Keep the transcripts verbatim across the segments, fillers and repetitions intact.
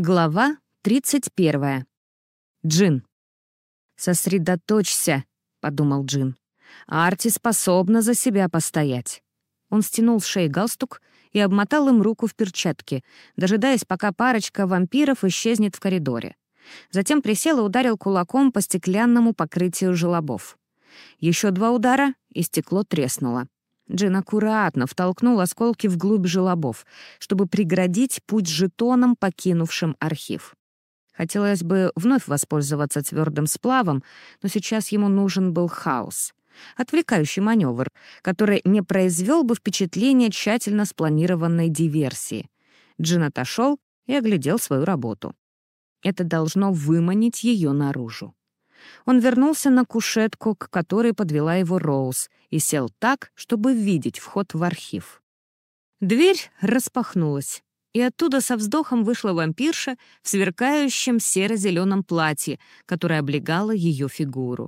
Глава тридцать первая. Джин. «Сосредоточься», — подумал Джин. «Арти способна за себя постоять». Он стянул с шеи галстук и обмотал им руку в перчатке, дожидаясь, пока парочка вампиров исчезнет в коридоре. Затем присел и ударил кулаком по стеклянному покрытию желобов. Еще два удара, и стекло треснуло. Джин аккуратно втолкнул осколки вглубь желобов, чтобы преградить путь жетонам, покинувшим архив. Хотелось бы вновь воспользоваться твердым сплавом, но сейчас ему нужен был хаос. Отвлекающий маневр, который не произвел бы впечатления тщательно спланированной диверсии. Джин отошел и оглядел свою работу. Это должно выманить ее наружу. Он вернулся на кушетку, к которой подвела его Роуз, и сел так, чтобы видеть вход в архив. Дверь распахнулась, и оттуда со вздохом вышла вампирша в сверкающем серо-зеленом платье, которое облегало ее фигуру.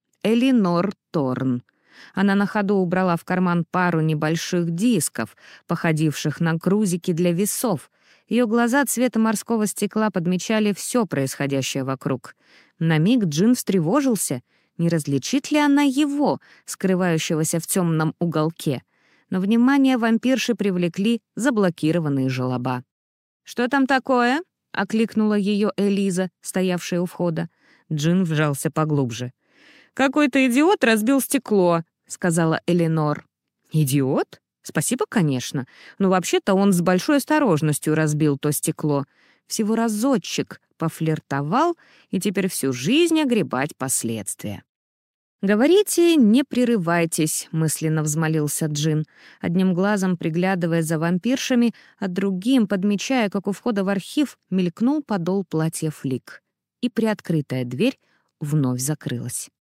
Элинор Торн. Она на ходу убрала в карман пару небольших дисков, походивших на грузики для весов. Ее глаза цвета морского стекла подмечали все происходящее вокруг. На миг Джин встревожился, не различит ли она его, скрывающегося в темном уголке. Но внимание вампирши привлекли заблокированные желоба. «Что там такое?» — окликнула ее Элиза, стоявшая у входа. Джин вжался поглубже. «Какой-то идиот разбил стекло», — сказала Элинор. «Идиот? Спасибо, конечно. Но вообще-то он с большой осторожностью разбил то стекло. Всего разочек пофлиртовал, и теперь всю жизнь огребать последствия». «Говорите, не прерывайтесь», — мысленно взмолился Джин, одним глазом приглядывая за вампиршами, а другим подмечая, как у входа в архив мелькнул подол платья Флик. И приоткрытая дверь вновь закрылась.